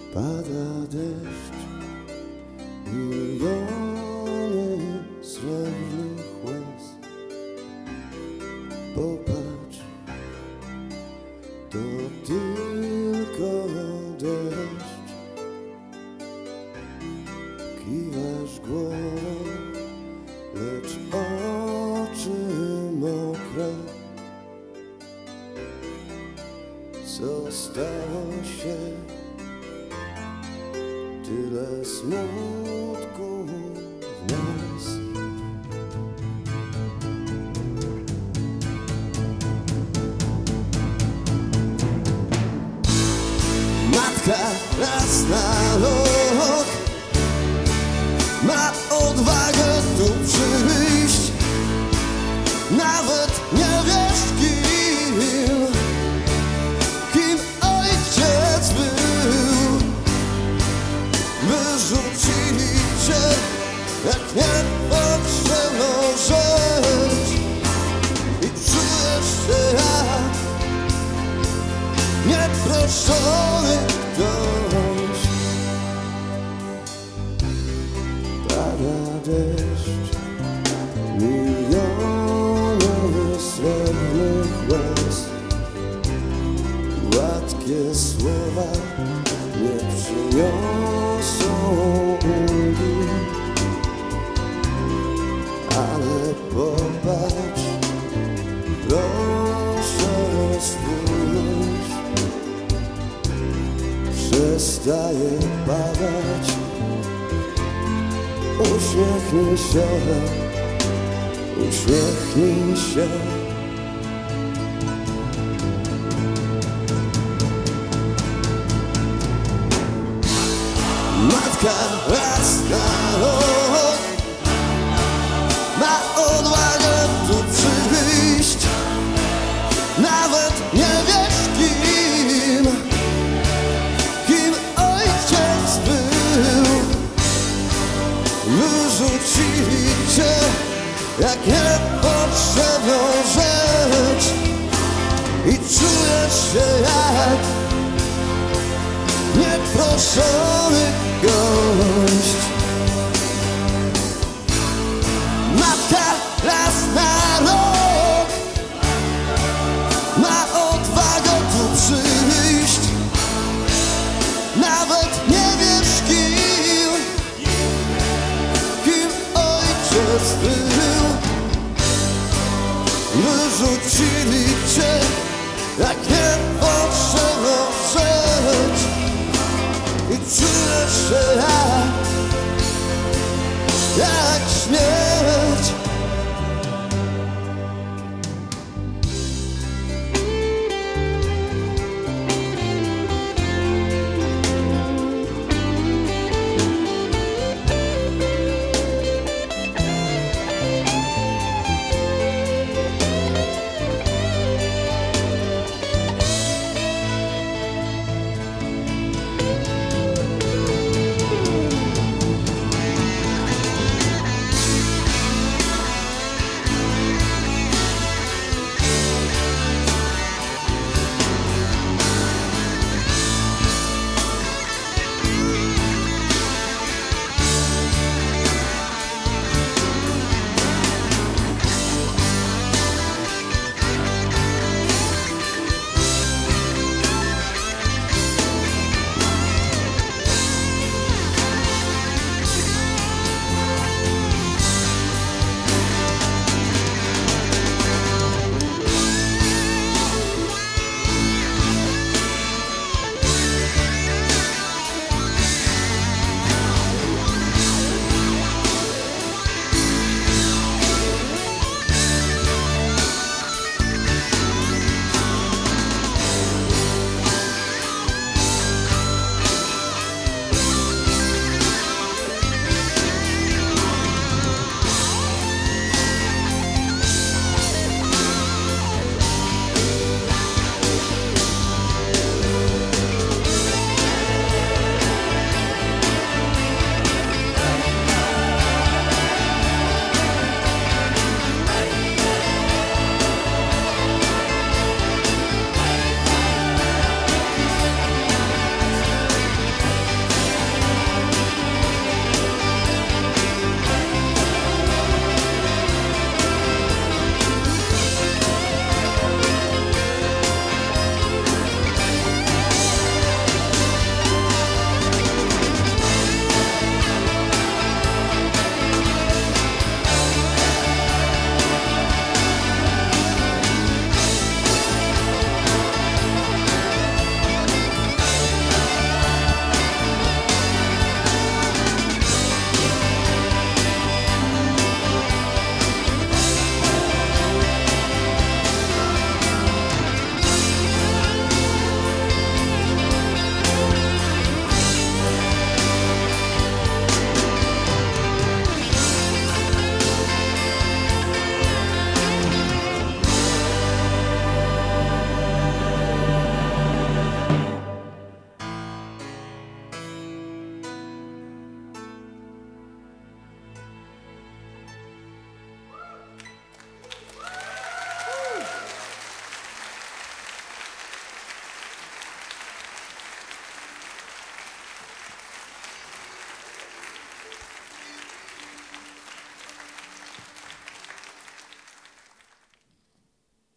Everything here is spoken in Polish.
Pada deszcz, miliony srebrnych łez. Popatrz, to tylko deszcz. Kiwasz głową, lecz oczy mokre. Co stało się? Tyle smutku w nas. Matka raz na rok ma odwagę tu przyjść. Nawet nie wiesz kim ojciec był. Wyrzucili cię jak niepotrzebną rzecz i czujesz się jak nieproszony ktoś. Pada deszcz, miliony srebrnych łez. Gładkie słowa nie przyniosą ulgi, ale popatrz, proszę spójrz. Przestaje padać, uśmiechnij się, uśmiechnij się. Matka raz na rok ma odwagę tu przyjść. Nawet nie wiesz kim ojciec był. Wyrzucili cię jak niepotrzebną rzecz i czujesz się jak nieproszony gość. Matka raz na rok ma odwagę tu przyjść. Nawet nie wiesz kim ojciec był. Wyrzucili cię jak niepotrzebną rzecz i czujesz się jak śnieg.